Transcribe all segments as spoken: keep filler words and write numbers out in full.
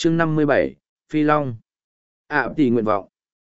chương năm mươi bảy, Phi Long. ạ tỷ nguyện vọng.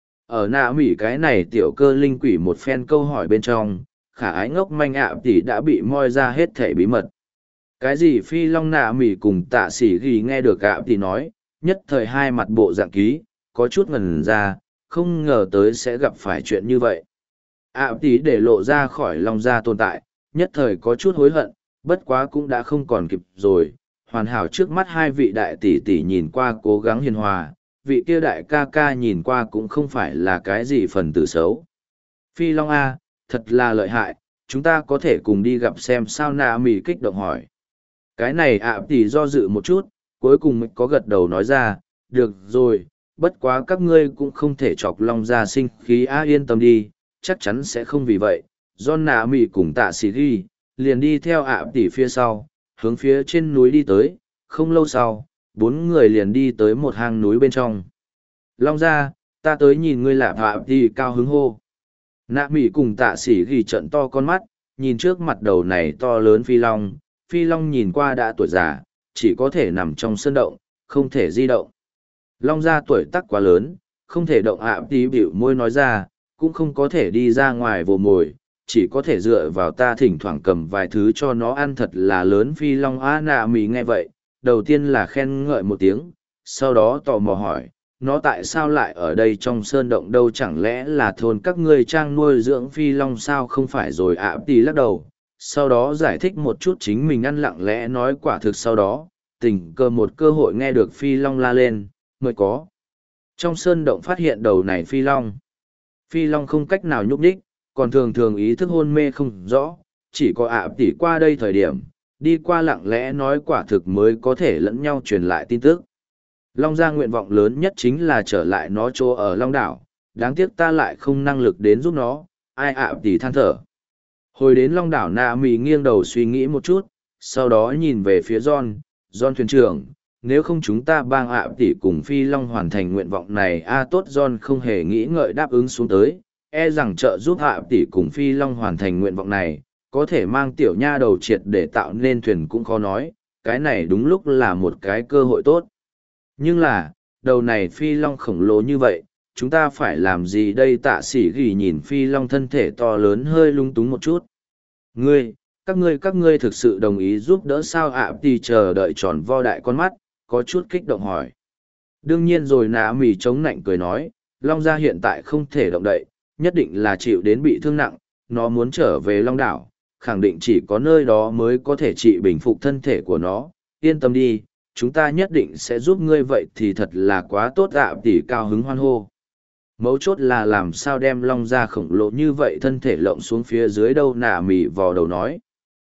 Ở nạ mỉ cái này tiểu cơ linh quỷ một phen câu hỏi bên trong, khả ái ngốc manh ạ tỷ đã bị moi ra hết thể bí mật. Cái gì Phi Long nạ mỉ cùng tạ sĩ ghi nghe được ạ tỷ nói, nhất thời hai mặt bộ dạng ký, có chút ngần ra, không ngờ tới sẽ gặp phải chuyện như vậy. ạ tỷ để lộ ra khỏi Long gia tồn tại, nhất thời có chút hối hận, bất quá cũng đã không còn kịp rồi. Hoàn hảo trước mắt hai vị đại tỷ tỷ nhìn qua cố gắng hiền hòa, vị kia đại ca ca nhìn qua cũng không phải là cái gì phần tử xấu. Phi Long A, thật là lợi hại, chúng ta có thể cùng đi gặp xem sao. Nạ mỉ kích động hỏi. Cái này ạ tỷ do dự một chút, cuối cùng có gật đầu nói ra, được rồi, bất quá các ngươi cũng không thể chọc Long gia sinh khí. A yên tâm đi, chắc chắn sẽ không vì vậy. Do nạ mỉ cùng tạ sĩ ghi, liền đi theo ạ tỷ phía sau, hướng phía trên núi đi tới, không lâu sau, bốn người liền đi tới một hang núi bên trong. Long gia, ta tới nhìn ngươi lạp ạ tỷ cao hứng hô. Nạ mỉ cùng tạ sĩ ghi trận to con mắt, nhìn trước mặt đầu này to lớn Phi Long. Phi Long nhìn qua đã tuổi già, chỉ có thể nằm trong sơn động, không thể di động. Long gia tuổi tác quá lớn, không thể động. ạ tỷ bĩu môi nói ra, cũng không có thể đi ra ngoài vồ mồi, chỉ có thể dựa vào ta thỉnh thoảng cầm vài thứ cho nó ăn. Thật là lớn Phi Long á. Nạ mỉ nghe vậy, đầu tiên là khen ngợi một tiếng, sau đó tò mò hỏi, nó tại sao lại ở đây trong sơn động đâu, chẳng lẽ là thôn các ngươi trang nuôi dưỡng Phi Long sao? Không phải rồi. ạ tỷ lắc đầu, sau đó giải thích một chút chính mình ăn lặng lẽ nói quả thực. Sau đó tình cờ một cơ hội nghe được Phi Long la lên, mới có trong sơn động phát hiện đầu này Phi Long. Phi Long không cách nào nhúc nhích, còn thường thường ý thức hôn mê không rõ, chỉ có ạ tỷ qua đây thời điểm đi qua lặng lẽ nói quả thực mới có thể lẫn nhau truyền lại tin tức. Long gia nguyện vọng lớn nhất chính là trở lại nó chỗ ở Long đảo, đáng tiếc ta lại không năng lực đến giúp nó. Ai ạ tỷ than thở. Hồi đến Long đảo, nạ mỉ nghiêng đầu suy nghĩ một chút, sau đó nhìn về phía John. John thuyền trưởng, nếu không chúng ta bang ạ tỷ cùng Phi Long hoàn thành nguyện vọng này. A tốt. John không hề nghĩ ngợi đáp ứng xuống tới, e rằng trợ giúp ạ tỷ cùng Phi Long hoàn thành nguyện vọng này, có thể mang tiểu nha đầu triệt để tạo nên thuyền cũng khó nói, cái này đúng lúc là một cái cơ hội tốt. Nhưng là, đầu này Phi Long khổng lồ như vậy, chúng ta phải làm gì đây? Tạ sĩ ghi nhìn Phi Long thân thể to lớn hơi lung túng một chút. Ngươi, các ngươi các ngươi thực sự đồng ý giúp đỡ sao? ạ tỷ chờ đợi tròn vo đại con mắt, có chút kích động hỏi. Đương nhiên rồi. Nạ mỉ chống nạnh cười nói, Long gia hiện tại không thể động đậy, nhất định là chịu đến bị thương nặng, nó muốn trở về Long đảo, khẳng định chỉ có nơi đó mới có thể trị bình phục thân thể của nó. Yên tâm đi, chúng ta nhất định sẽ giúp ngươi. Vậy thì thật là quá tốt. ạ tỷ cao hứng hoan hô. Mấu chốt là làm sao đem Long gia khổng lồ như vậy thân thể lộng xuống phía dưới đâu? Nạ mỉ vò đầu nói.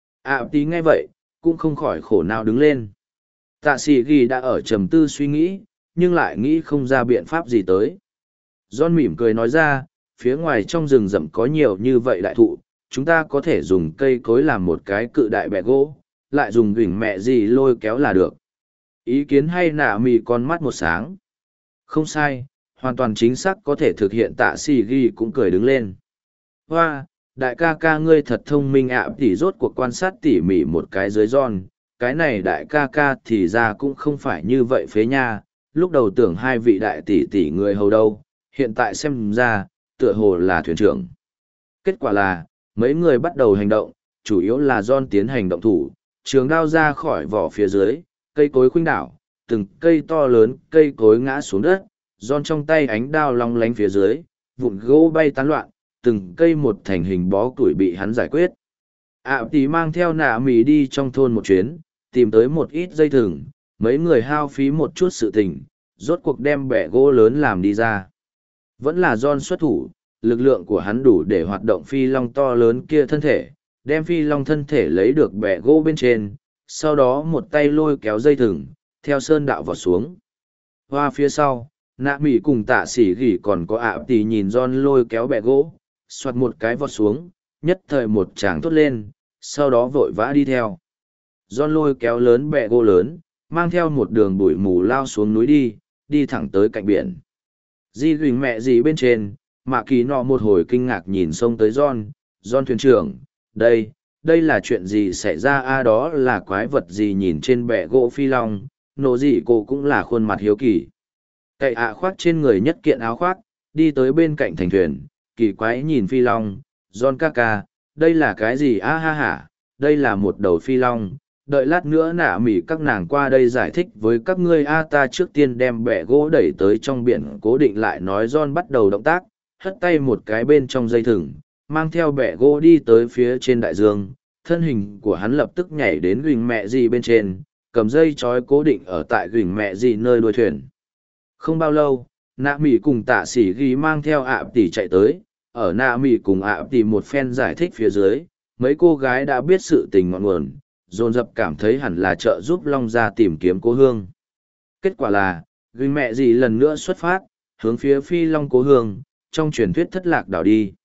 ạ tỷ nghe vậy, cũng không khỏi khổ não đứng lên. Tạ sĩ ghi đã ở trầm tư suy nghĩ, nhưng lại nghĩ không ra biện pháp gì tới. John mỉm cười nói ra, phía ngoài trong rừng rậm có nhiều như vậy đại thụ, chúng ta có thể dùng cây cối làm một cái cự đại bẹ gỗ, lại dùng gỉnh mẹ gì lôi kéo là được. Ý kiến hay? Nạ mỉ con mắt một sáng. Không sai, hoàn toàn chính xác có thể thực hiện. Tạ sĩ ghi cũng cười đứng lên. Hoa, đại ca ca ngươi thật thông minh. ạ tỷ rốt cuộc quan sát tỉ mỉ một cái dưới John. Cái này đại ca ca thì ra cũng không phải như vậy phế nha, lúc đầu tưởng hai vị đại tỷ tỷ người hầu đâu, hiện tại xem ra, tựa hồ là thuyền trưởng. Kết quả là, mấy người bắt đầu hành động, chủ yếu là John tiến hành động thủ, trường đao ra khỏi vỏ phía dưới, cây cối khuynh đảo, từng cây to lớn cây cối ngã xuống đất, John trong tay ánh đao long lánh phía dưới, vụn gỗ bay tán loạn, từng cây một thành hình bó củi bị hắn giải quyết. ạ tỷ mang theo nạ mỉ đi trong thôn một chuyến, tìm tới một ít dây thừng, mấy người hao phí một chút sự tình, rốt cuộc đem bẻ gỗ lớn làm đi ra. Vẫn là John xuất thủ, lực lượng của hắn đủ để hoạt động Phi Long to lớn kia thân thể, đem Phi Long thân thể lấy được bẻ gỗ bên trên, sau đó một tay lôi kéo dây thừng, theo sơn đạo vào xuống. Hoa phía sau, nạ mỉ cùng tạ sĩ gỉ còn có ạ tỷ nhìn John lôi kéo bẻ gỗ, xoạt một cái vọt xuống, nhất thời một tràng thốt lên, sau đó vội vã đi theo. John lôi kéo lớn bẹ gỗ lớn, mang theo một đường bụi mù lao xuống núi đi, đi thẳng tới cạnh biển. Di huỳnh mẹ gì bên trên, Mạ Kỳ nọ một hồi kinh ngạc nhìn xông tới John. John thuyền trưởng, đây, đây là chuyện gì xảy ra? A đó là quái vật gì? Nhìn trên bẹ gỗ Phi Long, nổ gì cô cũng là khuôn mặt hiếu kỳ. Cậy ạ khoác trên người nhất kiện áo khoác, đi tới bên cạnh thành thuyền, kỳ quái nhìn phi long, John ca ca, đây là cái gì a ha hả, đây là một đầu phi long, đợi lát nữa nạ mỉ các nàng qua đây giải thích với các ngươi a ta trước tiên đem bẹ gỗ đẩy tới trong biển cố định lại nói John bắt đầu động tác, hất tay một cái bên trong dây thừng, mang theo bẹ gỗ đi tới phía trên đại dương, thân hình của hắn lập tức nhảy đến gừng mẹ gì bên trên, cầm dây trói cố định ở tại gừng mẹ gì nơi đuôi thuyền. Không bao lâu, nạ mỉ cùng tạ sĩ ghi mang theo ạ tỷ chạy tới, ở nạ mỉ cùng ạ tỷ một phen giải thích phía dưới, mấy cô gái đã biết sự tình ngọn nguồn, dồn dập cảm thấy hẳn là trợ giúp Long ra tìm kiếm cố hương. Kết quả là, gừng mẹ gì lần nữa xuất phát, hướng phía phi Long cố hương, trong truyền thuyết thất lạc đảo đi.